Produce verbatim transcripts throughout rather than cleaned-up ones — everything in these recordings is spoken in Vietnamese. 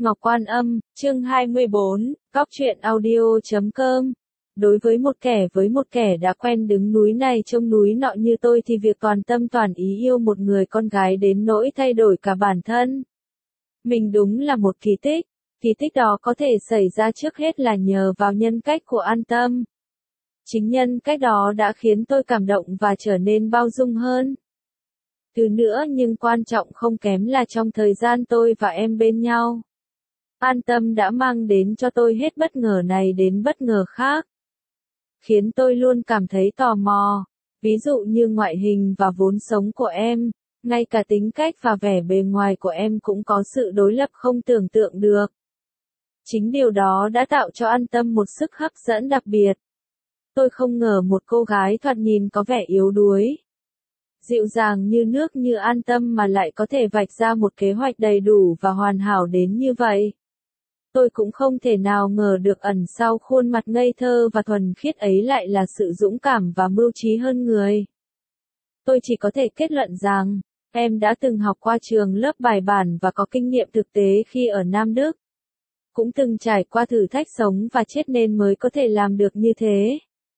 Ngọc Quan Âm, chương hai mươi bốn, Cóc truyện audio chấm com. Đối với một kẻ với một kẻ đã quen đứng núi này trông núi nọ như tôi thì việc toàn tâm toàn ý yêu một người con gái đến nỗi thay đổi cả bản thân mình đúng là một kỳ tích. Kỳ tích đó có thể xảy ra trước hết là nhờ vào nhân cách của An Tâm. Chính nhân cách đó đã khiến tôi cảm động và trở nên bao dung hơn. Thứ nữa nhưng quan trọng không kém là trong thời gian tôi và em bên nhau, An Tâm đã mang đến cho tôi hết bất ngờ này đến bất ngờ khác, khiến tôi luôn cảm thấy tò mò. Ví dụ như ngoại hình và vốn sống của em, ngay cả tính cách và vẻ bề ngoài của em cũng có sự đối lập không tưởng tượng được. Chính điều đó đã tạo cho An Tâm một sức hấp dẫn đặc biệt. Tôi không ngờ một cô gái thoạt nhìn có vẻ yếu đuối, dịu dàng như nước như An Tâm mà lại có thể vạch ra một kế hoạch đầy đủ và hoàn hảo đến như vậy. Tôi cũng không thể nào ngờ được ẩn sau khuôn mặt ngây thơ và thuần khiết ấy lại là sự dũng cảm và mưu trí hơn người. Tôi chỉ có thể kết luận rằng, em đã từng học qua trường lớp bài bản và có kinh nghiệm thực tế khi ở Nam Đức. Cũng từng trải qua thử thách sống và chết nên mới có thể làm được như thế.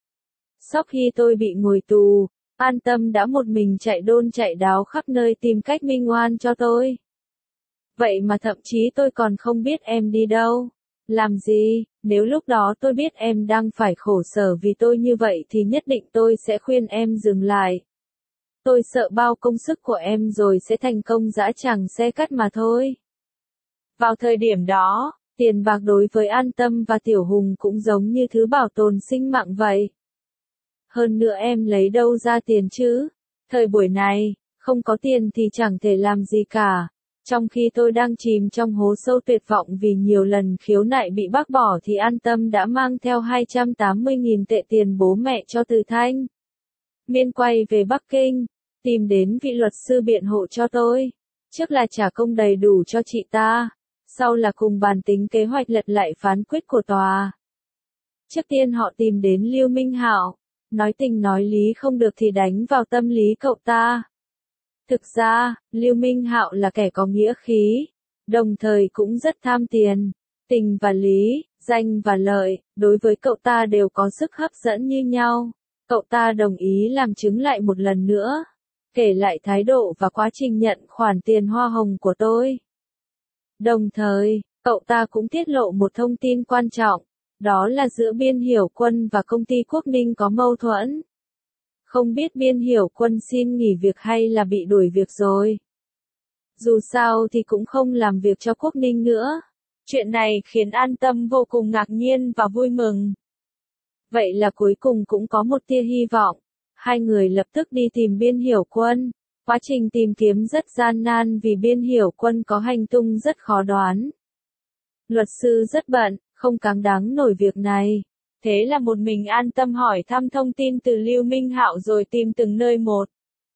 Sau khi tôi bị ngồi tù, An Tâm đã một mình chạy đôn chạy đáo khắp nơi tìm cách minh oan cho tôi. Vậy mà thậm chí tôi còn không biết em đi đâu, làm gì. Nếu lúc đó tôi biết em đang phải khổ sở vì tôi như vậy thì nhất định tôi sẽ khuyên em dừng lại. Tôi sợ bao công sức của em rồi sẽ thành công dã tràng xe cắt mà thôi. Vào thời điểm đó, tiền bạc đối với An Tâm và Tiểu Hùng cũng giống như thứ bảo tồn sinh mạng vậy. Hơn nữa em lấy đâu ra tiền chứ? Thời buổi này, không có tiền thì chẳng thể làm gì cả. Trong khi tôi đang chìm trong hố sâu tuyệt vọng vì nhiều lần khiếu nại bị bác bỏ thì An Tâm đã mang theo hai trăm tám mươi nghìn tệ tiền bố mẹ cho Từ Thanh. Miên quay về Bắc Kinh, tìm đến vị luật sư biện hộ cho tôi. Trước là trả công đầy đủ cho chị ta, sau là cùng bàn tính kế hoạch lật lại phán quyết của tòa. Trước tiên họ tìm đến Lưu Minh Hạo, nói tình nói lý không được thì đánh vào tâm lý cậu ta. Thực ra, Lưu Minh Hạo là kẻ có nghĩa khí, đồng thời cũng rất tham tiền. Tình và lý, danh và lợi, đối với cậu ta đều có sức hấp dẫn như nhau. Cậu ta đồng ý làm chứng lại một lần nữa, kể lại thái độ và quá trình nhận khoản tiền hoa hồng của tôi. Đồng thời, cậu ta cũng tiết lộ một thông tin quan trọng, đó là giữa Biên Hiểu Quân và công ty Quốc Ninh có mâu thuẫn. Không biết Biên Hiểu Quân xin nghỉ việc hay là bị đuổi việc rồi. Dù sao thì cũng không làm việc cho Quốc Ninh nữa. Chuyện này khiến An Tâm vô cùng ngạc nhiên và vui mừng. Vậy là cuối cùng cũng có một tia hy vọng. Hai người lập tức đi tìm Biên Hiểu Quân. Quá trình tìm kiếm rất gian nan vì Biên Hiểu Quân có hành tung rất khó đoán. Luật sư rất bận, không cáng đáng nổi việc này. Thế là một mình An Tâm hỏi thăm thông tin từ Lưu Minh Hạo rồi tìm từng nơi một.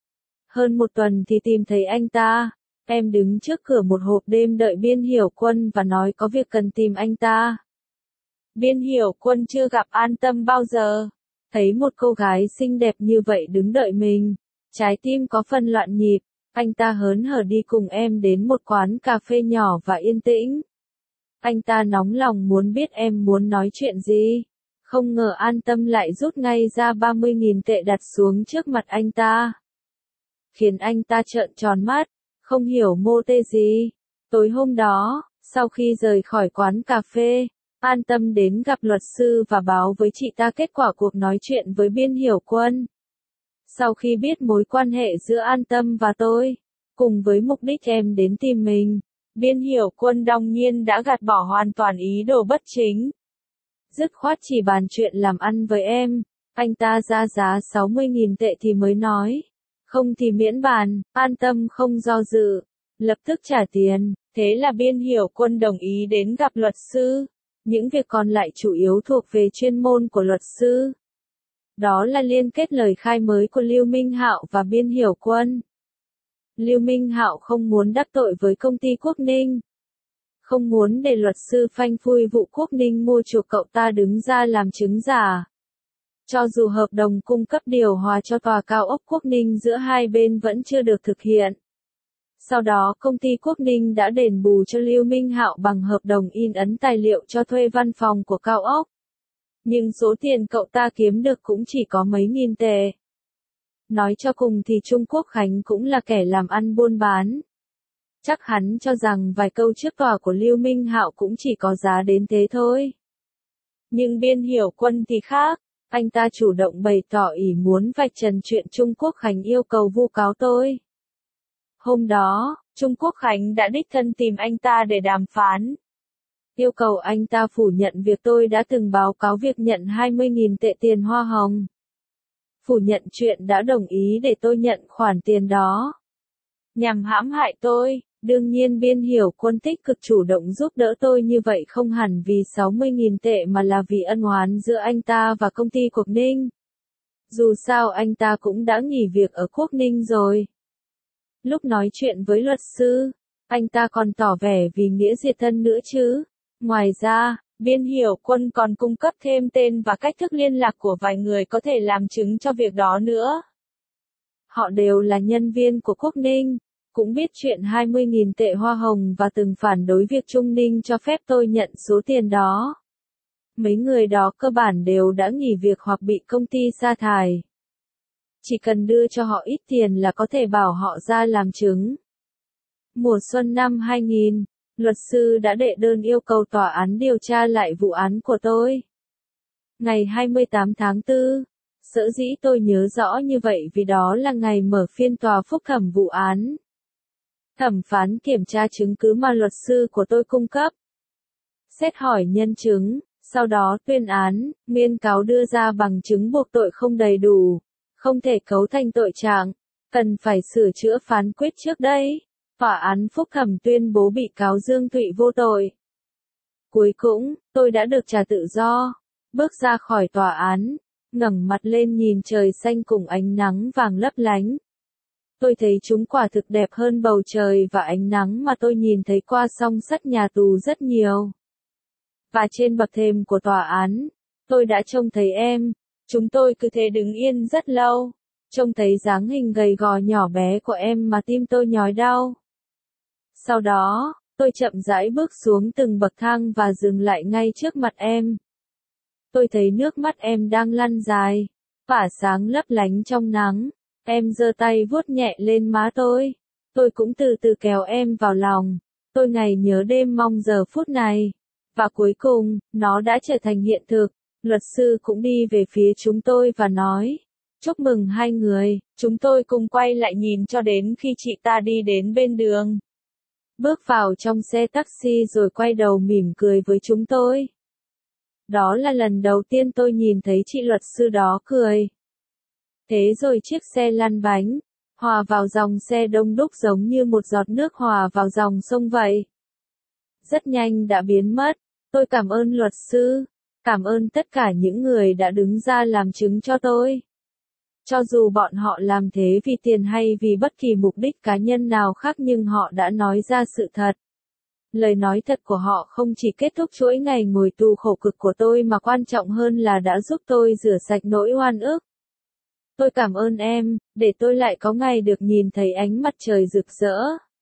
Hơn một tuần thì tìm thấy anh ta. Em đứng trước cửa một hộp đêm đợi Biên Hiểu Quân và nói có việc cần tìm anh ta. Biên Hiểu Quân chưa gặp An Tâm bao giờ. Thấy một cô gái xinh đẹp như vậy đứng đợi mình, trái tim có phần loạn nhịp. Anh ta hớn hở đi cùng em đến một quán cà phê nhỏ và yên tĩnh. Anh ta nóng lòng muốn biết em muốn nói chuyện gì. Không ngờ An Tâm lại rút ngay ra ba mươi nghìn tệ đặt xuống trước mặt anh ta, khiến anh ta trợn tròn mắt, không hiểu mô tê gì. Tối hôm đó, sau khi rời khỏi quán cà phê, An Tâm đến gặp luật sư và báo với chị ta kết quả cuộc nói chuyện với Biên Hiểu Quân. Sau khi biết mối quan hệ giữa An Tâm và tôi, cùng với mục đích em đến tìm mình, Biên Hiểu Quân đương nhiên đã gạt bỏ hoàn toàn ý đồ bất chính. Dứt khoát chỉ bàn chuyện làm ăn với em, anh ta ra giá sáu mươi nghìn tệ thì mới nói. Không thì miễn bàn. An Tâm không do dự, lập tức trả tiền. Thế là Biên Hiểu Quân đồng ý đến gặp luật sư. Những việc còn lại chủ yếu thuộc về chuyên môn của luật sư. Đó là liên kết lời khai mới của Lưu Minh Hạo và Biên Hiểu Quân. Lưu Minh Hạo không muốn đắc tội với công ty Quốc Ninh. Không muốn để luật sư phanh phui vụ Quốc Ninh mua chuộc cậu ta đứng ra làm chứng giả. Cho dù hợp đồng cung cấp điều hòa cho tòa cao ốc Quốc Ninh giữa hai bên vẫn chưa được thực hiện. Sau đó công ty Quốc Ninh đã đền bù cho Lưu Minh Hạo bằng hợp đồng in ấn tài liệu cho thuê văn phòng của cao ốc. Nhưng số tiền cậu ta kiếm được cũng chỉ có mấy nghìn tệ. Nói cho cùng thì Trung Quốc Khánh cũng là kẻ làm ăn buôn bán. Chắc hắn cho rằng vài câu trước tòa của Lưu Minh Hạo cũng chỉ có giá đến thế thôi. Nhưng Biên Hiểu Quân thì khác, anh ta chủ động bày tỏ ý muốn vạch trần chuyện Trung Quốc Khánh yêu cầu vu cáo tôi. Hôm đó, Trung Quốc Khánh đã đích thân tìm anh ta để đàm phán. Yêu cầu anh ta phủ nhận việc tôi đã từng báo cáo việc nhận hai mươi nghìn tệ tiền hoa hồng. Phủ nhận chuyện đã đồng ý để tôi nhận khoản tiền đó. Nhằm hãm hại tôi, đương nhiên Biên Hiểu Quân tích cực chủ động giúp đỡ tôi như vậy không hẳn vì sáu mươi nghìn tệ mà là vì ân oán giữa anh ta và công ty Quốc Ninh. Dù sao anh ta cũng đã nghỉ việc ở Quốc Ninh rồi. Lúc nói chuyện với luật sư, anh ta còn tỏ vẻ vì nghĩa diệt thân nữa chứ. Ngoài ra, Biên Hiểu Quân còn cung cấp thêm tên và cách thức liên lạc của vài người có thể làm chứng cho việc đó nữa. Họ đều là nhân viên của Quốc Ninh, cũng biết chuyện hai mươi nghìn tệ hoa hồng và từng phản đối việc Trung Ninh cho phép tôi nhận số tiền đó. Mấy người đó cơ bản đều đã nghỉ việc hoặc bị công ty sa thải. Chỉ cần đưa cho họ ít tiền là có thể bảo họ ra làm chứng. Mùa xuân năm hai nghìn, luật sư đã đệ đơn yêu cầu tòa án điều tra lại vụ án của tôi. Ngày hai mươi tám tháng tư, sở dĩ tôi nhớ rõ như vậy vì đó là ngày mở phiên tòa phúc thẩm vụ án. Thẩm phán kiểm tra chứng cứ mà luật sư của tôi cung cấp. Xét hỏi nhân chứng, sau đó tuyên án, nguyên cáo đưa ra bằng chứng buộc tội không đầy đủ, không thể cấu thành tội trạng, cần phải sửa chữa phán quyết trước đây. Tòa án phúc thẩm tuyên bố bị cáo Dương Thụy vô tội. Cuối cùng, tôi đã được trả tự do, bước ra khỏi tòa án, ngẩng mặt lên nhìn trời xanh cùng ánh nắng vàng lấp lánh. Tôi thấy chúng quả thực đẹp hơn bầu trời và ánh nắng mà tôi nhìn thấy qua song sắt nhà tù rất nhiều. Và trên bậc thềm của tòa án, tôi đã trông thấy em, chúng tôi cứ thế đứng yên rất lâu, trông thấy dáng hình gầy gò nhỏ bé của em mà tim tôi nhói đau. Sau đó, tôi chậm rãi bước xuống từng bậc thang và dừng lại ngay trước mặt em. Tôi thấy nước mắt em đang lăn dài, phả sáng lấp lánh trong nắng. Em giơ tay vuốt nhẹ lên má tôi. Tôi cũng từ từ kéo em vào lòng. Tôi ngày nhớ đêm mong giờ phút này. Và cuối cùng, nó đã trở thành hiện thực. Luật sư cũng đi về phía chúng tôi và nói. Chúc mừng hai người. Chúng tôi cùng quay lại nhìn cho đến khi chị ta đi đến bên đường. Bước vào trong xe taxi rồi quay đầu mỉm cười với chúng tôi. Đó là lần đầu tiên tôi nhìn thấy chị luật sư đó cười. Thế rồi chiếc xe lăn bánh, hòa vào dòng xe đông đúc giống như một giọt nước hòa vào dòng sông vậy. Rất nhanh đã biến mất. Tôi cảm ơn luật sư, cảm ơn tất cả những người đã đứng ra làm chứng cho tôi. Cho dù bọn họ làm thế vì tiền hay vì bất kỳ mục đích cá nhân nào khác nhưng họ đã nói ra sự thật. Lời nói thật của họ không chỉ kết thúc chuỗi ngày ngồi tù khổ cực của tôi mà quan trọng hơn là đã giúp tôi rửa sạch nỗi oan ức. Tôi cảm ơn em, để tôi lại có ngày được nhìn thấy ánh mặt trời rực rỡ.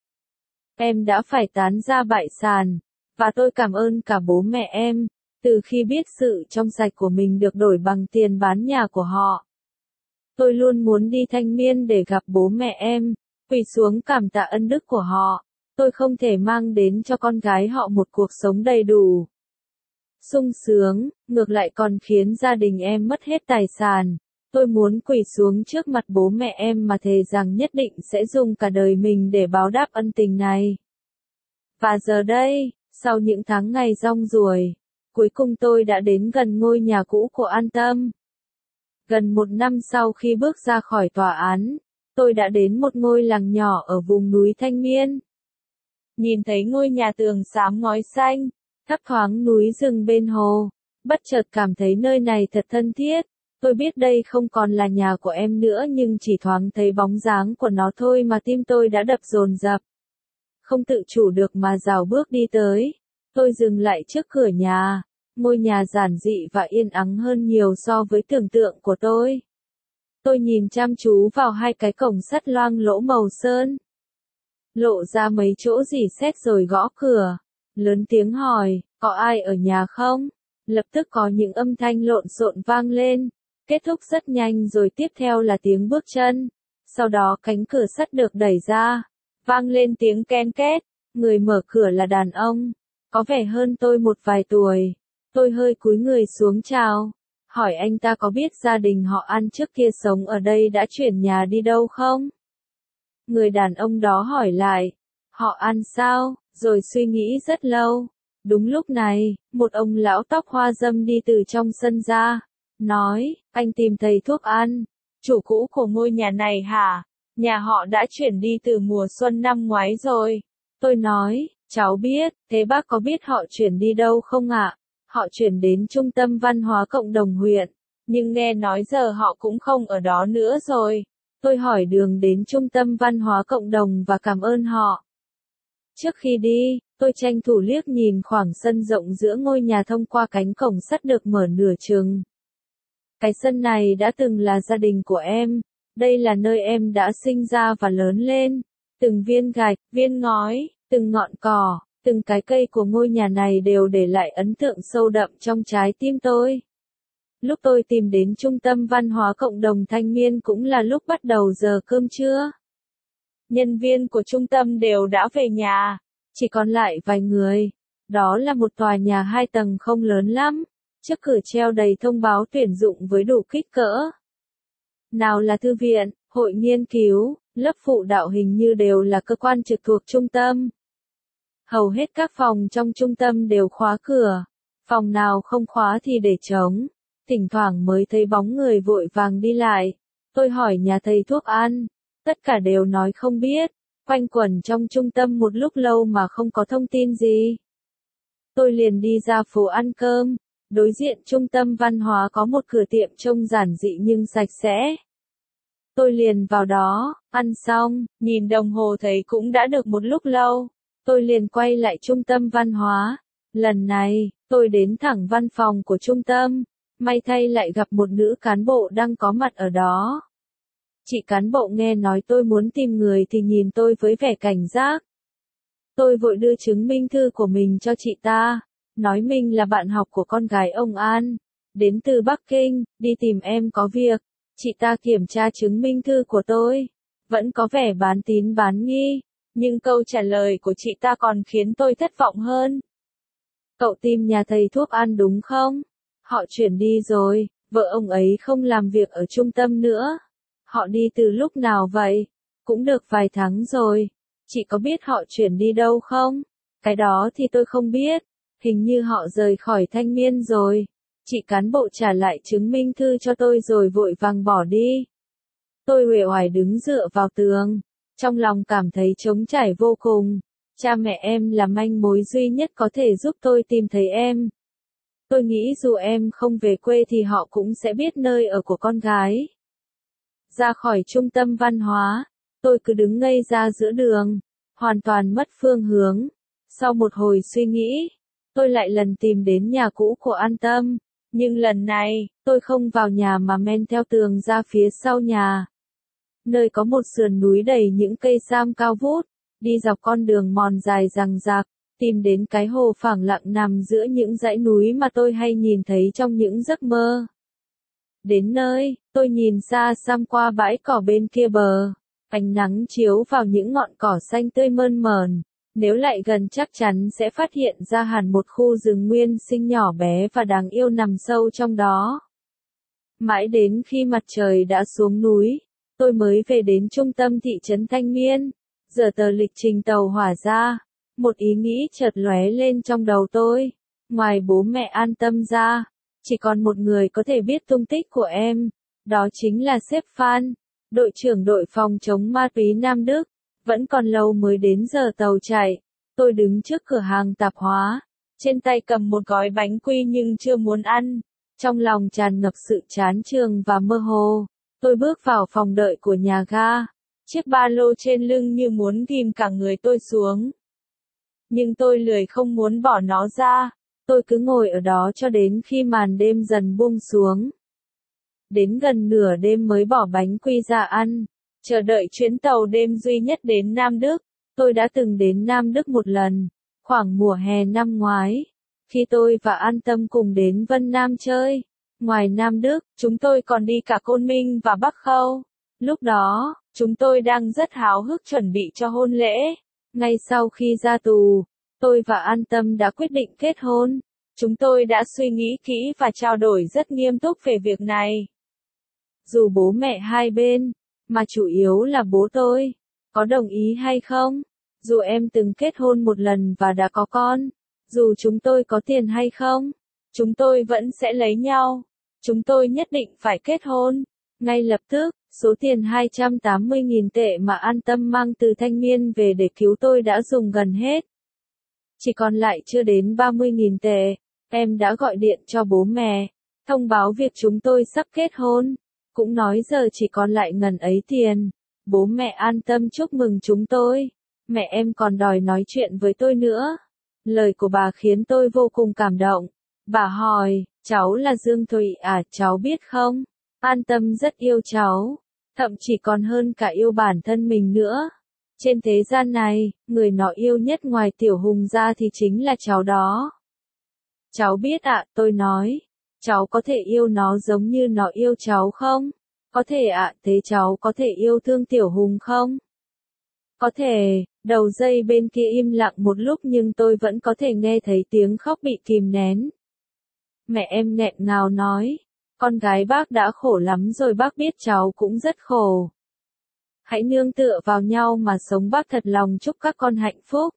Em đã phải tán ra bại sản, và tôi cảm ơn cả bố mẹ em, từ khi biết sự trong sạch của mình được đổi bằng tiền bán nhà của họ. Tôi luôn muốn đi Thanh Miên để gặp bố mẹ em, quỳ xuống cảm tạ ân đức của họ. Tôi không thể mang đến cho con gái họ một cuộc sống đầy đủ, sung sướng, ngược lại còn khiến gia đình em mất hết tài sản. Tôi muốn quỳ xuống trước mặt bố mẹ em mà thề rằng nhất định sẽ dùng cả đời mình để báo đáp ân tình này. Và giờ đây, sau những tháng ngày rong ruổi, cuối cùng tôi đã đến gần ngôi nhà cũ của An Tâm. Gần một năm sau khi bước ra khỏi tòa án, tôi đã đến một ngôi làng nhỏ ở vùng núi Thanh Miên. Nhìn thấy ngôi nhà tường xám ngói xanh, thấp thoáng núi rừng bên hồ, bất chợt cảm thấy nơi này thật thân thiết. Tôi biết đây không còn là nhà của em nữa nhưng chỉ thoáng thấy bóng dáng của nó thôi mà tim tôi đã đập dồn dập. Không tự chủ được mà rảo bước đi tới. Tôi dừng lại trước cửa nhà. Ngôi nhà giản dị và yên ắng hơn nhiều so với tưởng tượng của tôi. Tôi nhìn chăm chú vào hai cái cổng sắt loang lỗ màu sơn. lộ ra mấy chỗ rỉ sét rồi gõ cửa. Lớn tiếng hỏi, có ai ở nhà không? Lập tức có những âm thanh lộn xộn vang lên. Kết thúc rất nhanh rồi tiếp theo là tiếng bước chân. Sau đó cánh cửa sắt được đẩy ra. Vang lên tiếng ken két. Người mở cửa là đàn ông. Có vẻ hơn tôi một vài tuổi. Tôi hơi cúi người xuống chào. Hỏi anh ta có biết gia đình họ An trước kia sống ở đây đã chuyển nhà đi đâu không? Người đàn ông đó hỏi lại. Họ An sao? Rồi suy nghĩ rất lâu. Đúng lúc này, một ông lão tóc hoa râm đi từ trong sân ra. Nói, anh tìm thầy thuốc An. Chủ cũ của ngôi nhà này hả? Nhà họ đã chuyển đi từ mùa xuân năm ngoái rồi. Tôi nói, cháu biết, thế bác có biết họ chuyển đi đâu không ạ? Họ chuyển đến trung tâm văn hóa cộng đồng huyện. Nhưng nghe nói giờ họ cũng không ở đó nữa rồi. Tôi hỏi đường đến trung tâm văn hóa cộng đồng và cảm ơn họ. Trước khi đi, tôi tranh thủ liếc nhìn khoảng sân rộng giữa ngôi nhà thông qua cánh cổng sắt được mở nửa chừng. Cái sân này đã từng là gia đình của em. Đây là nơi em đã sinh ra và lớn lên. Từng viên gạch, viên ngói, từng ngọn cỏ, từng cái cây của ngôi nhà này đều để lại ấn tượng sâu đậm trong trái tim tôi. Lúc tôi tìm đến trung tâm văn hóa cộng đồng thanh niên cũng là lúc bắt đầu giờ cơm trưa. Nhân viên của trung tâm đều đã về nhà, chỉ còn lại vài người. Đó là một tòa nhà hai tầng không lớn lắm, trước cửa treo đầy thông báo tuyển dụng với đủ kích cỡ. Nào là thư viện, hội nghiên cứu, lớp phụ đạo hình như đều là cơ quan trực thuộc trung tâm. Hầu hết các phòng trong trung tâm đều khóa cửa, phòng nào không khóa thì để trống, thỉnh thoảng mới thấy bóng người vội vàng đi lại. Tôi hỏi nhà thầy thuốc An, tất cả đều nói không biết, quanh quẩn trong trung tâm một lúc lâu mà không có thông tin gì. Tôi liền đi ra phố ăn cơm, đối diện trung tâm văn hóa có một cửa tiệm trông giản dị nhưng sạch sẽ. Tôi liền vào đó, ăn xong, nhìn đồng hồ thấy cũng đã được một lúc lâu. Tôi liền quay lại trung tâm văn hóa. Lần này, tôi đến thẳng văn phòng của trung tâm. May thay lại gặp một nữ cán bộ đang có mặt ở đó. Chị cán bộ nghe nói tôi muốn tìm người thì nhìn tôi với vẻ cảnh giác. Tôi vội đưa chứng minh thư của mình cho chị ta. Nói mình là bạn học của con gái ông An. Đến từ Bắc Kinh, đi tìm em có việc. Chị ta kiểm tra chứng minh thư của tôi. Vẫn có vẻ bán tín bán nghi. Nhưng câu trả lời của chị ta còn khiến tôi thất vọng hơn. Cậu tìm nhà thầy thuốc An đúng không? Họ chuyển đi rồi, vợ ông ấy không làm việc ở trung tâm nữa. Họ đi từ lúc nào vậy? Cũng được vài tháng rồi. Chị có biết họ chuyển đi đâu không? Cái đó thì tôi không biết. Hình như họ rời khỏi Thanh Niên rồi. Chị cán bộ trả lại chứng minh thư cho tôi rồi vội vàng bỏ đi. Tôi uể oải đứng dựa vào tường. Trong lòng cảm thấy trống trải vô cùng. Cha mẹ em là manh mối duy nhất có thể giúp tôi tìm thấy em. Tôi nghĩ dù em không về quê thì họ cũng sẽ biết nơi ở của con gái. Ra khỏi trung tâm văn hóa, tôi cứ đứng ngây ra giữa đường, hoàn toàn mất phương hướng. Sau một hồi suy nghĩ, tôi lại lần tìm đến nhà cũ của An Tâm. Nhưng lần này, tôi không vào nhà mà men theo tường ra phía sau nhà. Nơi có một sườn núi đầy những cây sam cao vút, đi dọc con đường mòn dài rằng rạc, tìm đến cái hồ phẳng lặng nằm giữa những dãy núi mà tôi hay nhìn thấy trong những giấc mơ. Đến nơi, tôi nhìn xa xăm qua bãi cỏ bên kia bờ, ánh nắng chiếu vào những ngọn cỏ xanh tươi mơn mởn. Nếu lại gần chắc chắn sẽ phát hiện ra hẳn một khu rừng nguyên sinh nhỏ bé và đáng yêu nằm sâu trong đó. Mãi đến khi mặt trời đã xuống núi, tôi mới về đến trung tâm thị trấn Thanh Niên. Giờ tờ lịch trình tàu hỏa ra, một ý nghĩ chợt lóe lên trong đầu tôi. Ngoài bố mẹ An Tâm ra, chỉ còn một người có thể biết tung tích của em. Đó chính là sếp Phan, đội trưởng đội phòng chống ma túy Nam Đức. Vẫn còn lâu mới đến giờ tàu chạy. Tôi đứng trước cửa hàng tạp hóa, trên tay cầm một gói bánh quy nhưng chưa muốn ăn. Trong lòng tràn ngập sự chán chường và mơ hồ. Tôi bước vào phòng đợi của nhà ga. Chiếc ba lô trên lưng như muốn ghim cả người tôi xuống. Nhưng tôi lười không muốn bỏ nó ra. Tôi cứ ngồi ở đó cho đến khi màn đêm dần buông xuống. Đến gần nửa đêm mới bỏ bánh quy ra ăn. Chờ đợi chuyến tàu đêm duy nhất đến Nam Đức. Tôi đã từng đến Nam Đức một lần, khoảng mùa hè năm ngoái, khi tôi và An Tâm cùng đến Vân Nam chơi. Ngoài Nam Đức, chúng tôi còn đi cả Côn Minh và Bắc Khâu. Lúc đó, chúng tôi đang rất háo hức chuẩn bị cho hôn lễ. Ngay sau khi ra tù, tôi và An Tâm đã quyết định kết hôn. Chúng tôi đã suy nghĩ kỹ và trao đổi rất nghiêm túc về việc này. Dù bố mẹ hai bên, mà chủ yếu là bố tôi, có đồng ý hay không, dù em từng kết hôn một lần và đã có con, dù chúng tôi có tiền hay không, chúng tôi vẫn sẽ lấy nhau. Chúng tôi nhất định phải kết hôn. Ngay lập tức, số tiền hai trăm tám mươi nghìn tệ mà An Tâm mang từ Thanh Miên về để cứu tôi đã dùng gần hết. Chỉ còn lại chưa đến ba mươi nghìn tệ. Em đã gọi điện cho bố mẹ, thông báo việc chúng tôi sắp kết hôn, cũng nói giờ chỉ còn lại ngần ấy tiền. Bố mẹ An Tâm chúc mừng chúng tôi. Mẹ em còn đòi nói chuyện với tôi nữa. Lời của bà khiến tôi vô cùng cảm động. Bà hỏi, cháu là Dương Thụy à, cháu biết không? An Tâm rất yêu cháu, thậm chí còn hơn cả yêu bản thân mình nữa. Trên thế gian này, người nó yêu nhất ngoài Tiểu Hùng ra thì chính là cháu đó. Cháu biết ạ, à, tôi nói. Cháu có thể yêu nó giống như nó yêu cháu không? Có thể ạ, à, thế cháu có thể yêu thương Tiểu Hùng không? Có thể. Đầu dây bên kia im lặng một lúc nhưng tôi vẫn có thể nghe thấy tiếng khóc bị kìm nén. Mẹ em nghẹn ngào nói, con gái bác đã khổ lắm rồi, bác biết cháu cũng rất khổ. Hãy nương tựa vào nhau mà sống, bác thật lòng chúc các con hạnh phúc.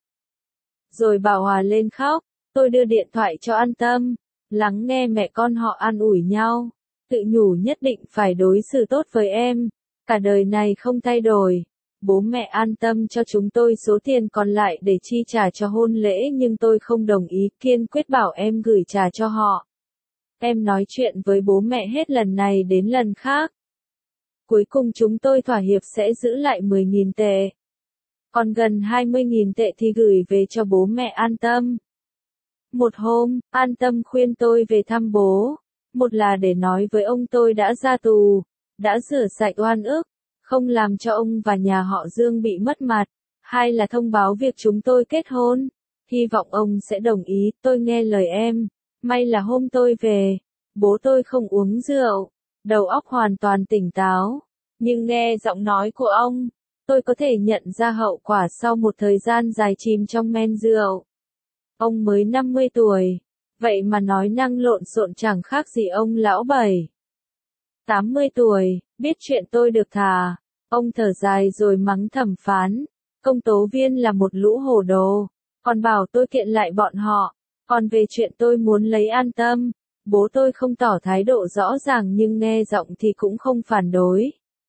Rồi bà hòa lên khóc, tôi đưa điện thoại cho An Tâm, lắng nghe mẹ con họ an ủi nhau, tự nhủ nhất định phải đối xử tốt với em, cả đời này không thay đổi. Bố mẹ An Tâm cho chúng tôi số tiền còn lại để chi trả cho hôn lễ nhưng tôi không đồng ý, kiên quyết bảo em gửi trả cho họ. Em nói chuyện với bố mẹ hết lần này đến lần khác. Cuối cùng chúng tôi thỏa hiệp sẽ giữ lại mười nghìn tệ. Còn gần hai mươi nghìn tệ thì gửi về cho bố mẹ An Tâm. Một hôm, An Tâm khuyên tôi về thăm bố. Một là để nói với ông tôi đã ra tù, đã rửa sạch oan ức, không làm cho ông và nhà họ Dương bị mất mặt. Hai là thông báo việc chúng tôi kết hôn. Hy vọng ông sẽ đồng ý, tôi nghe lời em. May là hôm tôi về, bố tôi không uống rượu, đầu óc hoàn toàn tỉnh táo. Nhưng nghe giọng nói của ông, tôi có thể nhận ra hậu quả sau một thời gian dài chìm trong men rượu. Ông mới năm mươi tuổi, vậy mà nói năng lộn xộn chẳng khác gì ông lão bảy tám mươi tuổi, biết chuyện tôi được thả. Ông thở dài rồi mắng thẩm phán, công tố viên là một lũ hồ đồ, còn bảo tôi kiện lại bọn họ. Còn về chuyện tôi muốn lấy An Tâm, bố tôi không tỏ thái độ rõ ràng nhưng nghe giọng thì cũng không phản đối.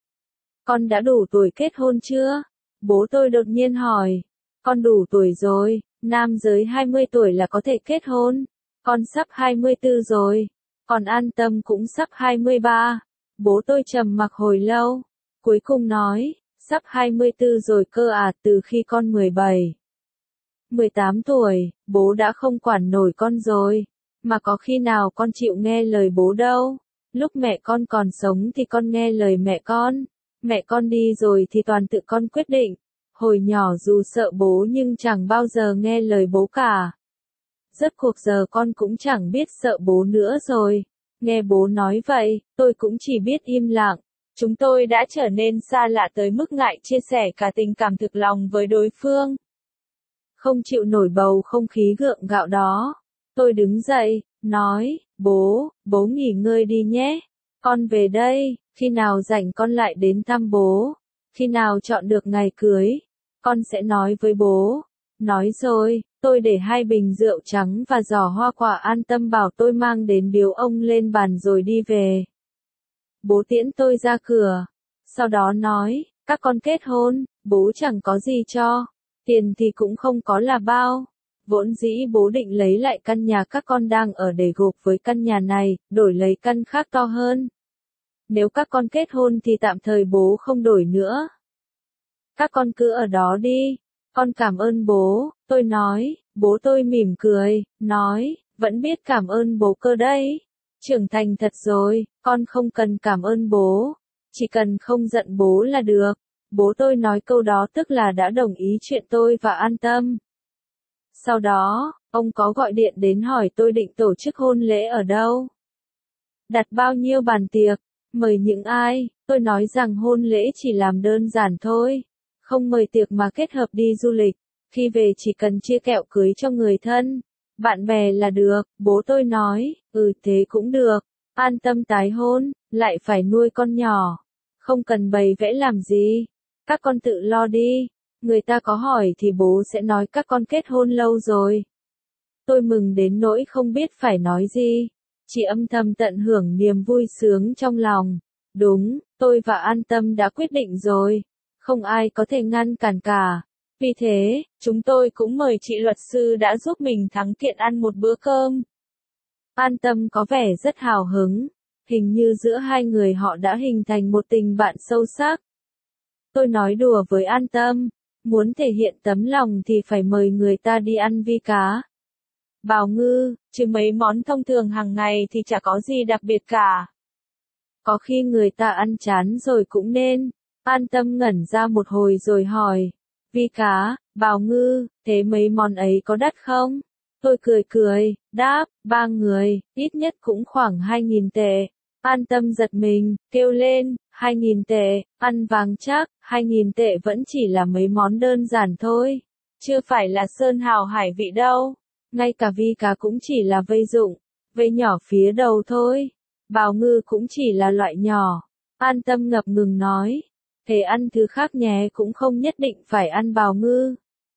Con đã đủ tuổi kết hôn chưa? Bố tôi đột nhiên hỏi. Con đủ tuổi rồi, nam giới hai mươi tuổi là có thể kết hôn. Con sắp hai mươi tư rồi, còn An Tâm cũng sắp hai mươi ba. Bố tôi trầm mặc hồi lâu, cuối cùng nói, sắp hai mươi tư rồi cơ à, từ khi con mười bảy. mười tám tuổi, bố đã không quản nổi con rồi, mà có khi nào con chịu nghe lời bố đâu. Lúc mẹ con còn sống thì con nghe lời mẹ con, mẹ con đi rồi thì toàn tự con quyết định. Hồi nhỏ dù sợ bố nhưng chẳng bao giờ nghe lời bố cả. Rốt cuộc giờ con cũng chẳng biết sợ bố nữa rồi. Nghe bố nói vậy, tôi cũng chỉ biết im lặng. Chúng tôi đã trở nên xa lạ tới mức ngại chia sẻ cả tình cảm thực lòng với đối phương. Không chịu nổi bầu không khí gượng gạo đó. Tôi đứng dậy, nói, bố, bố nghỉ ngơi đi nhé. Con về đây, khi nào rảnh con lại đến thăm bố. Khi nào chọn được ngày cưới, con sẽ nói với bố. Nói rồi, tôi để hai bình rượu trắng và giỏ hoa quả An Tâm bảo tôi mang đến biếu ông lên bàn rồi đi về. Bố tiễn tôi ra cửa. Sau đó nói, các con kết hôn, bố chẳng có gì cho. Tiền thì cũng không có là bao. Vốn dĩ bố định lấy lại căn nhà các con đang ở để gộp với căn nhà này, đổi lấy căn khác to hơn. Nếu các con kết hôn thì tạm thời bố không đổi nữa. Các con cứ ở đó đi. Con cảm ơn bố, tôi nói. Bố tôi mỉm cười, nói, vẫn biết cảm ơn bố cơ đấy. Trưởng thành thật rồi, con không cần cảm ơn bố. Chỉ cần không giận bố là được. Bố tôi nói câu đó tức là đã đồng ý chuyện tôi và an tâm. Sau đó, ông có gọi điện đến hỏi tôi định tổ chức hôn lễ ở đâu. Đặt bao nhiêu bàn tiệc, mời những ai, tôi nói rằng hôn lễ chỉ làm đơn giản thôi. Không mời tiệc mà kết hợp đi du lịch, khi về chỉ cần chia kẹo cưới cho người thân, bạn bè là được, bố tôi nói, ừ thế cũng được, an tâm tái hôn, lại phải nuôi con nhỏ, không cần bày vẽ làm gì, các con tự lo đi, người ta có hỏi thì bố sẽ nói các con kết hôn lâu rồi. Tôi mừng đến nỗi không biết phải nói gì, chỉ âm thầm tận hưởng niềm vui sướng trong lòng. Đúng, tôi và an tâm đã quyết định rồi, không ai có thể ngăn cản cả. Vì thế, chúng tôi cũng mời chị luật sư đã giúp mình thắng kiện ăn một bữa cơm. An tâm có vẻ rất hào hứng, hình như giữa hai người họ đã hình thành một tình bạn sâu sắc. Tôi nói đùa với an tâm, muốn thể hiện tấm lòng thì phải mời người ta đi ăn vi cá. Bào ngư, chứ mấy món thông thường hàng ngày thì chả có gì đặc biệt cả. Có khi người ta ăn chán rồi cũng nên. An tâm ngẩn ra một hồi rồi hỏi. Vi cá, bào ngư, thế mấy món ấy có đắt không? Tôi cười cười, đáp, ba người, ít nhất cũng khoảng hai nghìn tệ. An tâm giật mình, kêu lên, hai nghìn tệ, ăn vàng chắc, hai nghìn tệ vẫn chỉ là mấy món đơn giản thôi. Chưa phải là sơn hào hải vị đâu. Ngay cả vi cá cũng chỉ là vây dụng, vây nhỏ phía đầu thôi. Bào ngư cũng chỉ là loại nhỏ. An tâm ngập ngừng nói. Thế ăn thứ khác nhé, cũng không nhất định phải ăn bào ngư.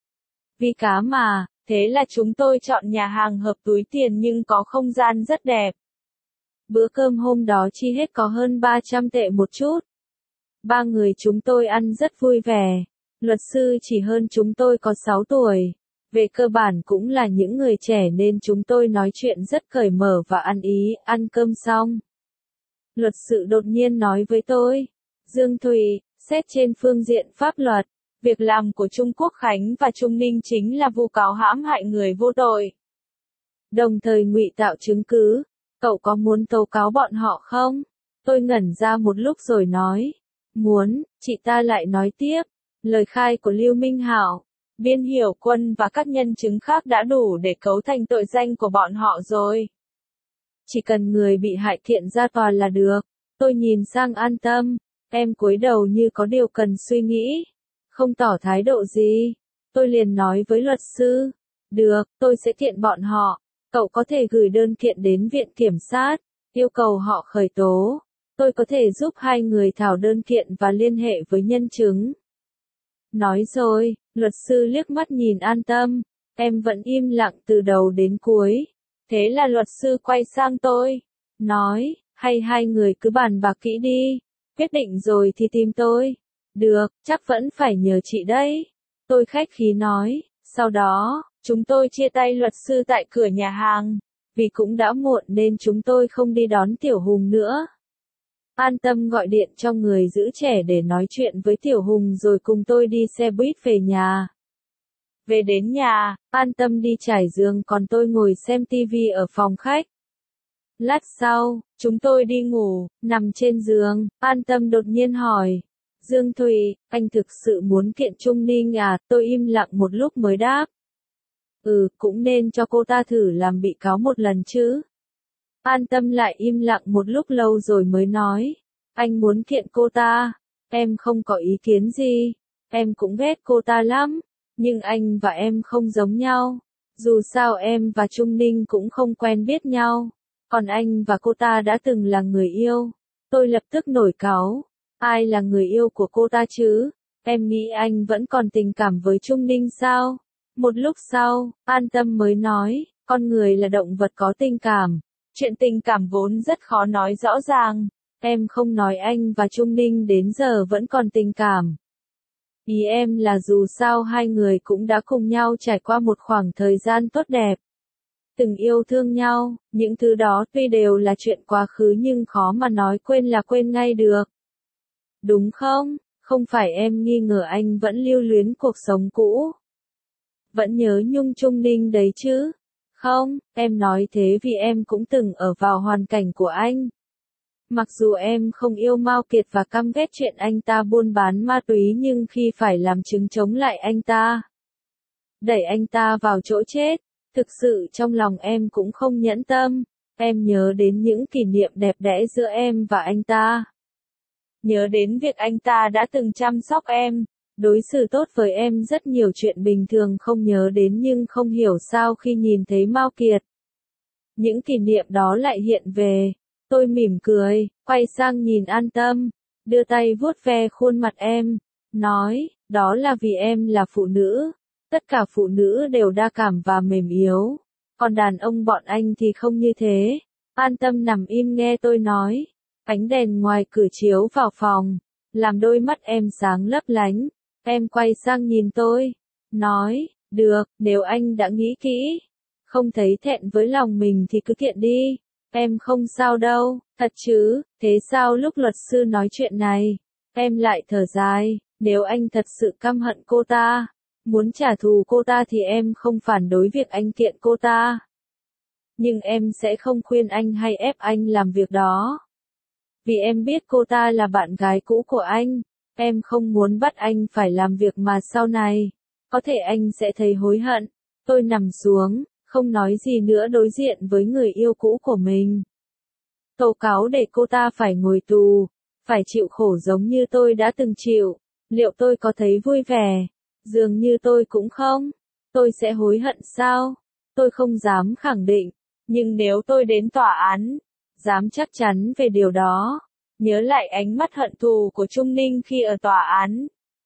Vi cá mà, thế là chúng tôi chọn nhà hàng hợp túi tiền nhưng có không gian rất đẹp. Bữa cơm hôm đó chi hết có hơn ba trăm tệ một chút. Ba người chúng tôi ăn rất vui vẻ. Luật sư chỉ hơn chúng tôi có sáu tuổi. Về cơ bản cũng là những người trẻ nên chúng tôi nói chuyện rất cởi mở và ăn ý. Ăn cơm xong, luật sư đột nhiên nói với tôi, Dương Thùy, xét trên phương diện pháp luật, việc làm của Trung Quốc Khánh và Trung Ninh chính là vu cáo hãm hại người vô tội. Đồng thời ngụy tạo chứng cứ, cậu có muốn tố cáo bọn họ không? Tôi ngẩn ra một lúc rồi nói, muốn. Chị ta lại nói tiếp, lời khai của Lưu Minh Hảo, Biên Hiểu Quân và các nhân chứng khác đã đủ để cấu thành tội danh của bọn họ rồi. Chỉ cần người bị hại kiện ra tòa là được. Tôi nhìn sang an tâm, em cúi đầu như có điều cần suy nghĩ, không tỏ thái độ gì. Tôi liền nói với luật sư, được, tôi sẽ kiện bọn họ, cậu có thể gửi đơn kiện đến viện kiểm sát, yêu cầu họ khởi tố. Tôi có thể giúp hai người thảo đơn kiện và liên hệ với nhân chứng. Nói rồi, luật sư liếc mắt nhìn an tâm, em vẫn im lặng từ đầu đến cuối. Thế là luật sư quay sang tôi, nói, hay hai người cứ bàn bạc kỹ đi, quyết định rồi thì tìm tôi. Được, chắc vẫn phải nhờ chị đấy. Tôi khách khí nói, sau đó, chúng tôi chia tay luật sư tại cửa nhà hàng, vì cũng đã muộn nên chúng tôi không đi đón Tiểu Hùng nữa. An tâm gọi điện cho người giữ trẻ để nói chuyện với Tiểu Hùng rồi cùng tôi đi xe buýt về nhà. Về đến nhà, an tâm đi trải giường còn tôi ngồi xem tivi ở phòng khách. Lát sau, chúng tôi đi ngủ, nằm trên giường, an tâm đột nhiên hỏi. Dương Thùy, anh thực sự muốn kiện Trung Ninh à? Tôi im lặng một lúc mới đáp. Ừ, cũng nên cho cô ta thử làm bị cáo một lần chứ. An tâm lại im lặng một lúc lâu rồi mới nói. Anh muốn kiện cô ta. Em không có ý kiến gì. Em cũng ghét cô ta lắm. Nhưng anh và em không giống nhau. Dù sao em và Trung Ninh cũng không quen biết nhau. Còn anh và cô ta đã từng là người yêu. Tôi lập tức nổi cáu. Ai là người yêu của cô ta chứ? Em nghĩ anh vẫn còn tình cảm với Trung Ninh sao? Một lúc sau, an tâm mới nói, con người là động vật có tình cảm. Chuyện tình cảm vốn rất khó nói rõ ràng. Em không nói anh và Trung Ninh đến giờ vẫn còn tình cảm. Ý em là dù sao hai người cũng đã cùng nhau trải qua một khoảng thời gian tốt đẹp. Từng yêu thương nhau, những thứ đó tuy đều là chuyện quá khứ nhưng khó mà nói quên là quên ngay được. Đúng không? Không phải em nghi ngờ anh vẫn lưu luyến cuộc sống cũ. Vẫn nhớ nhung Trung Ninh đấy chứ? Không, em nói thế vì em cũng từng ở vào hoàn cảnh của anh. Mặc dù em không yêu Mao Kiệt và căm ghét chuyện anh ta buôn bán ma túy, nhưng khi phải làm chứng chống lại anh ta, đẩy anh ta vào chỗ chết, thực sự trong lòng em cũng không nhẫn tâm. Em nhớ đến những kỷ niệm đẹp đẽ giữa em và anh ta. Nhớ đến việc anh ta đã từng chăm sóc em, đối xử tốt với em, rất nhiều chuyện bình thường không nhớ đến, nhưng không hiểu sao khi nhìn thấy Mao Kiệt, những kỷ niệm đó lại hiện về. Tôi mỉm cười, quay sang nhìn An Tâm, đưa tay vuốt ve khuôn mặt em, nói, đó là vì em là phụ nữ. Tất cả phụ nữ đều đa cảm và mềm yếu, còn đàn ông bọn anh thì không như thế. An Tâm nằm im nghe tôi nói. Ánh đèn ngoài cửa chiếu vào phòng, làm đôi mắt em sáng lấp lánh. Em quay sang nhìn tôi, nói, được, nếu anh đã nghĩ kỹ, không thấy thẹn với lòng mình thì cứ kiện đi. Em không sao đâu, thật chứ. Thế sao lúc luật sư nói chuyện này, em lại thở dài? Nếu anh thật sự căm hận cô ta, muốn trả thù cô ta thì em không phản đối việc anh kiện cô ta. Nhưng em sẽ không khuyên anh hay ép anh làm việc đó. Vì em biết cô ta là bạn gái cũ của anh. Em không muốn bắt anh phải làm việc mà sau này, có thể anh sẽ thấy hối hận. Tôi nằm xuống, không nói gì nữa đối diện với người yêu cũ của mình. Tố cáo để cô ta phải ngồi tù, phải chịu khổ giống như tôi đã từng chịu. Liệu tôi có thấy vui vẻ? Dường như tôi cũng không. Tôi sẽ hối hận sao? Tôi không dám khẳng định. Nhưng nếu tôi đến tòa án, dám chắc chắn về điều đó. Nhớ lại ánh mắt hận thù của Trung Ninh khi ở tòa án.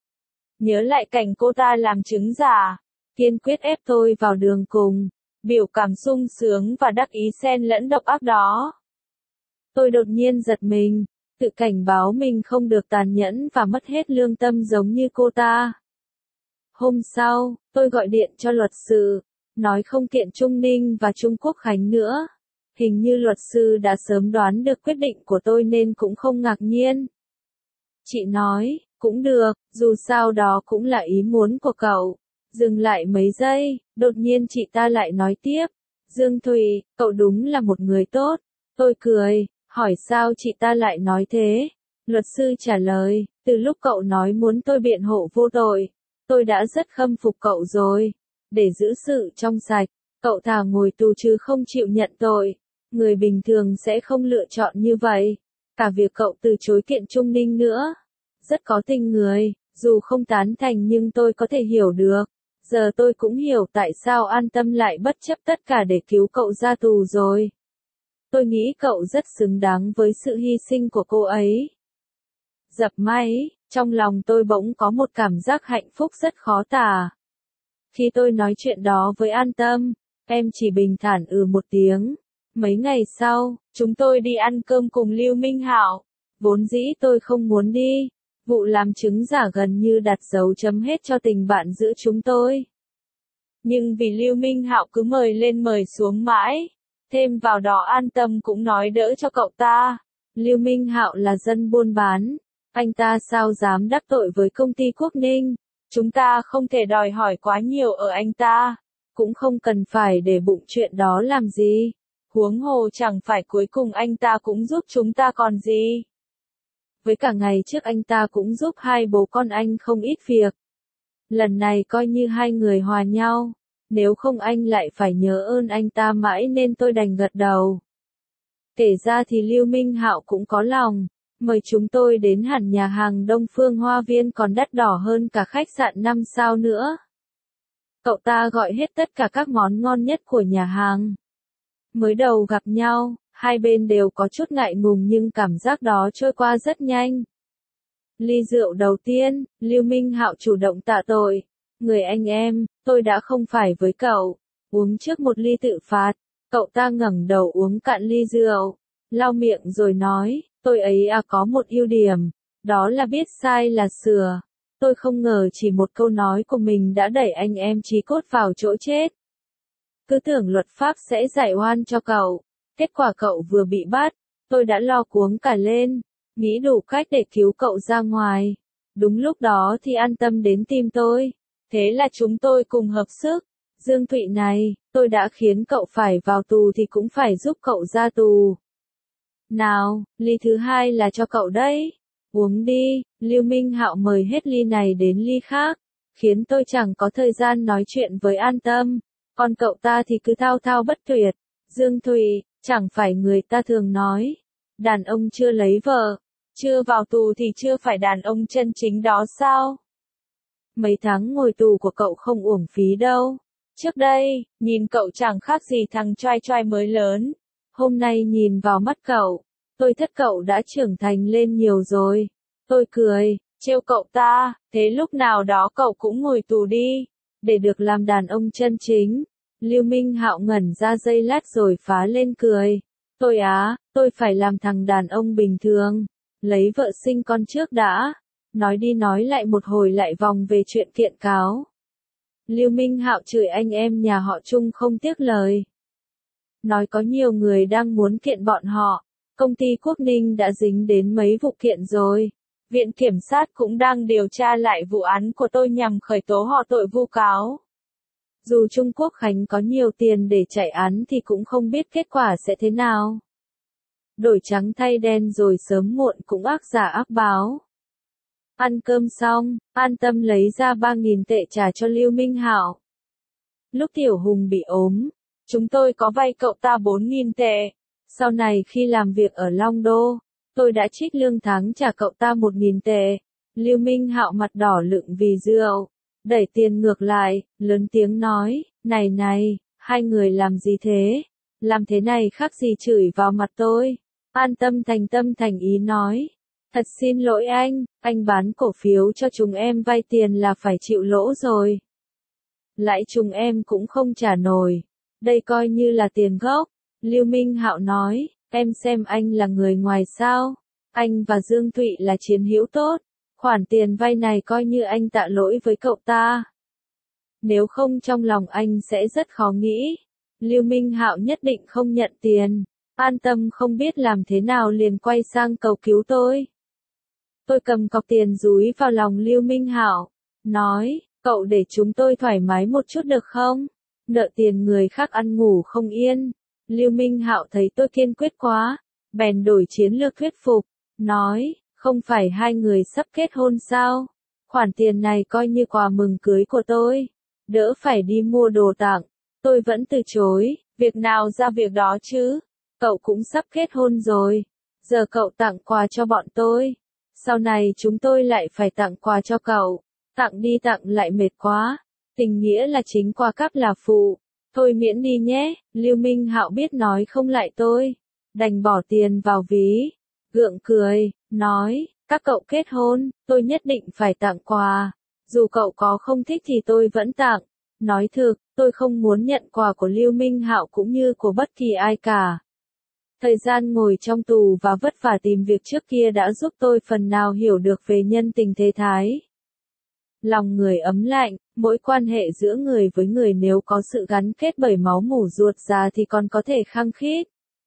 Nhớ lại cảnh cô ta làm chứng giả, kiên quyết ép tôi vào đường cùng. Biểu cảm sung sướng và đắc ý xen lẫn độc ác đó. Tôi đột nhiên giật mình, tự cảnh báo mình không được tàn nhẫn và mất hết lương tâm giống như cô ta. Hôm sau, tôi gọi điện cho luật sư, nói không kiện Trung Ninh và Trung Quốc Khánh nữa. Hình như luật sư đã sớm đoán được quyết định của tôi nên cũng không ngạc nhiên. Chị nói, cũng được, dù sao đó cũng là ý muốn của cậu. Dừng lại mấy giây, đột nhiên chị ta lại nói tiếp. Dương Thùy, cậu đúng là một người tốt. Tôi cười, hỏi sao chị ta lại nói thế. Luật sư trả lời, từ lúc cậu nói muốn tôi biện hộ vô tội, tôi đã rất khâm phục cậu rồi. Để giữ sự trong sạch, cậu thà ngồi tù chứ không chịu nhận tội. Người bình thường sẽ không lựa chọn như vậy. Cả việc cậu từ chối kiện Trung Ninh nữa. Rất có tình người, dù không tán thành nhưng tôi có thể hiểu được. Giờ tôi cũng hiểu tại sao An Tâm lại bất chấp tất cả để cứu cậu ra tù rồi. Tôi nghĩ cậu rất xứng đáng với sự hy sinh của cô ấy. Dập máy, trong lòng tôi bỗng có một cảm giác hạnh phúc rất khó tả. Khi tôi nói chuyện đó với An Tâm, em chỉ bình thản ừ một tiếng. Mấy ngày sau, chúng tôi đi ăn cơm cùng Lưu Minh Hạo. Vốn dĩ tôi không muốn đi. Vụ làm chứng giả gần như đặt dấu chấm hết cho tình bạn giữa chúng tôi. Nhưng vì Lưu Minh Hạo cứ mời lên mời xuống mãi, thêm vào đó An Tâm cũng nói đỡ cho cậu ta. Lưu Minh Hạo là dân buôn bán, anh ta sao dám đắc tội với công ty Quốc Ninh. Chúng ta không thể đòi hỏi quá nhiều ở anh ta, cũng không cần phải để bụng chuyện đó làm gì. Huống hồ chẳng phải cuối cùng anh ta cũng giúp chúng ta còn gì. Với cả ngày trước anh ta cũng giúp hai bố con anh không ít việc. Lần này coi như hai người hòa nhau. Nếu không anh lại phải nhớ ơn anh ta mãi nên tôi đành gật đầu. Kể ra thì Lưu Minh Hạo cũng có lòng. Mời chúng tôi đến hẳn nhà hàng Đông Phương Hoa Viên còn đắt đỏ hơn cả khách sạn năm sao nữa. Cậu ta gọi hết tất cả các món ngon nhất của nhà hàng. Mới đầu gặp nhau, hai bên đều có chút ngại ngùng nhưng cảm giác đó trôi qua rất nhanh. Ly rượu đầu tiên, Lưu Minh Hạo chủ động tạ tội. Người anh em, tôi đã không phải với cậu. Uống trước một ly tự phạt. Cậu ta ngẩng đầu uống cạn ly rượu. Lau miệng rồi nói, tôi ấy à có một ưu điểm. Đó là biết sai là sửa. Tôi không ngờ chỉ một câu nói của mình đã đẩy anh em chí cốt vào chỗ chết. Cứ tưởng luật pháp sẽ giải oan cho cậu. Kết quả cậu vừa bị bắt. Tôi đã lo cuống cả lên. Nghĩ đủ cách để cứu cậu ra ngoài. Đúng lúc đó thì An Tâm đến tìm tôi. Thế là chúng tôi cùng hợp sức. Dương Thụy này, tôi đã khiến cậu phải vào tù thì cũng phải giúp cậu ra tù. Nào, ly thứ hai là cho cậu đấy. Uống đi, Lưu Minh Hạo mời hết ly này đến ly khác, khiến tôi chẳng có thời gian nói chuyện với An Tâm. Còn cậu ta thì cứ thao thao bất tuyệt. Dương Thụy, chẳng phải người ta thường nói, đàn ông chưa lấy vợ, chưa vào tù thì chưa phải đàn ông chân chính đó sao? Mấy tháng ngồi tù của cậu không uổng phí đâu. Trước đây, nhìn cậu chẳng khác gì thằng trai trai mới lớn. Hôm nay nhìn vào mắt cậu, tôi thất cậu đã trưởng thành lên nhiều rồi. Tôi cười, trêu cậu ta, thế lúc nào đó cậu cũng ngồi tù đi, để được làm đàn ông chân chính. Lưu Minh Hạo ngẩn ra giây lát rồi phá lên cười. Tôi á, tôi phải làm thằng đàn ông bình thường, lấy vợ sinh con trước đã. Nói đi nói lại một hồi lại vòng về chuyện kiện cáo. Lưu Minh Hạo chửi anh em nhà họ Trung không tiếc lời. Nói có nhiều người đang muốn kiện bọn họ. Công ty Quốc Ninh đã dính đến mấy vụ kiện rồi. Viện Kiểm sát cũng đang điều tra lại vụ án của tôi nhằm khởi tố họ tội vu cáo. Dù Trung Quốc Khánh có nhiều tiền để chạy án thì cũng không biết kết quả sẽ thế nào. Đổi trắng thay đen rồi sớm muộn cũng ác giả ác báo. Ăn cơm xong, An Tâm lấy ra ba nghìn tệ trả cho Lưu Minh Hạo. Lúc Tiểu Hùng bị ốm, chúng tôi có vay cậu ta bốn nghìn tệ. Sau này khi làm việc ở Long Đô, tôi đã trích lương tháng trả cậu ta một nghìn tệ. Lưu Minh Hạo mặt đỏ lựng vì rượu, đẩy tiền ngược lại, lớn tiếng nói, này này, hai người làm gì thế? Làm thế này khác gì chửi vào mặt tôi. An Tâm thành tâm thành ý nói, thật xin lỗi anh, anh bán cổ phiếu cho chúng em vay tiền là phải chịu lỗ rồi. Lãi chúng em cũng không trả nổi, đây coi như là tiền gốc. Lưu Minh Hạo nói, em xem anh là người ngoài sao? Anh và Dương Thụy là chiến hữu tốt, khoản tiền vay này coi như anh tạ lỗi với cậu ta. Nếu không trong lòng anh sẽ rất khó nghĩ. Lưu Minh Hạo nhất định không nhận tiền. An Tâm không biết làm thế nào liền quay sang cầu cứu tôi. Tôi cầm cọc tiền dúi vào lòng Lưu Minh Hạo, nói, cậu để chúng tôi thoải mái một chút được không? Nợ tiền người khác ăn ngủ không yên. Lưu Minh Hạo thấy tôi kiên quyết quá, bèn đổi chiến lược thuyết phục, nói, không phải hai người sắp kết hôn sao? Khoản tiền này coi như quà mừng cưới của tôi, đỡ phải đi mua đồ tặng. Tôi vẫn từ chối, việc nào ra việc đó chứ, cậu cũng sắp kết hôn rồi, giờ cậu tặng quà cho bọn tôi, sau này chúng tôi lại phải tặng quà cho cậu, tặng đi tặng lại mệt quá, tình nghĩa là chính, quà cáp là phụ. Thôi miễn đi nhé. Lưu Minh Hạo biết nói không lại tôi, đành bỏ tiền vào ví, gượng cười, nói, các cậu kết hôn, tôi nhất định phải tặng quà, dù cậu có không thích thì tôi vẫn tặng. Nói thực, tôi không muốn nhận quà của Lưu Minh Hạo cũng như của bất kỳ ai cả. Thời gian ngồi trong tù và vất vả tìm việc trước kia đã giúp tôi phần nào hiểu được về nhân tình thế thái. Lòng người ấm lạnh, mỗi quan hệ giữa người với người nếu có sự gắn kết bởi máu mủ ruột già thì còn có thể khăng khít.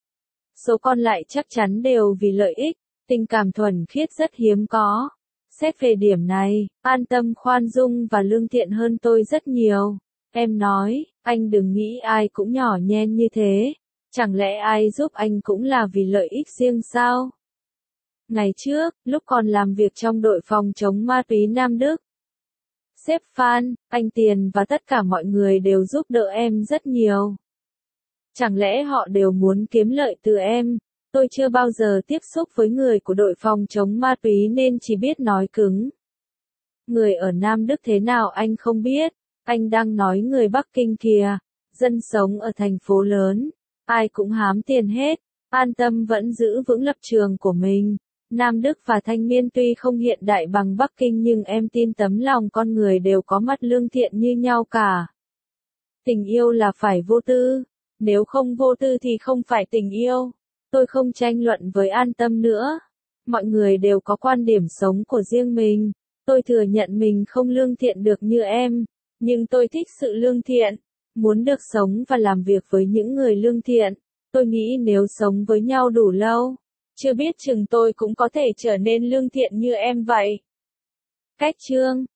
Số còn lại chắc chắn đều vì lợi ích, tình cảm thuần khiết rất hiếm có. Xét về điểm này, An Tâm khoan dung và lương thiện hơn tôi rất nhiều. Em nói, anh đừng nghĩ ai cũng nhỏ nhen như thế. Chẳng lẽ ai giúp anh cũng là vì lợi ích riêng sao? Ngày trước, lúc còn làm việc trong đội phòng chống ma túy Nam Đức, sếp Phan, anh Tiền và tất cả mọi người đều giúp đỡ em rất nhiều. Chẳng lẽ họ đều muốn kiếm lợi từ em? Tôi chưa bao giờ tiếp xúc với người của đội phòng chống ma túy nên chỉ biết nói cứng. Người ở Nam Đức thế nào anh không biết, anh đang nói người Bắc Kinh kìa, dân sống ở thành phố lớn, ai cũng hám tiền hết. An Tâm vẫn giữ vững lập trường của mình. Nam Đức và Thanh Miên tuy không hiện đại bằng Bắc Kinh nhưng em tin tấm lòng con người đều có mắt lương thiện như nhau cả. Tình yêu là phải vô tư, nếu không vô tư thì không phải tình yêu. Tôi không tranh luận với An Tâm nữa. Mọi người đều có quan điểm sống của riêng mình. Tôi thừa nhận mình không lương thiện được như em, nhưng tôi thích sự lương thiện, muốn được sống và làm việc với những người lương thiện. Tôi nghĩ nếu sống với nhau đủ lâu, chưa biết chừng tôi cũng có thể trở nên lương thiện như em vậy. Cách chương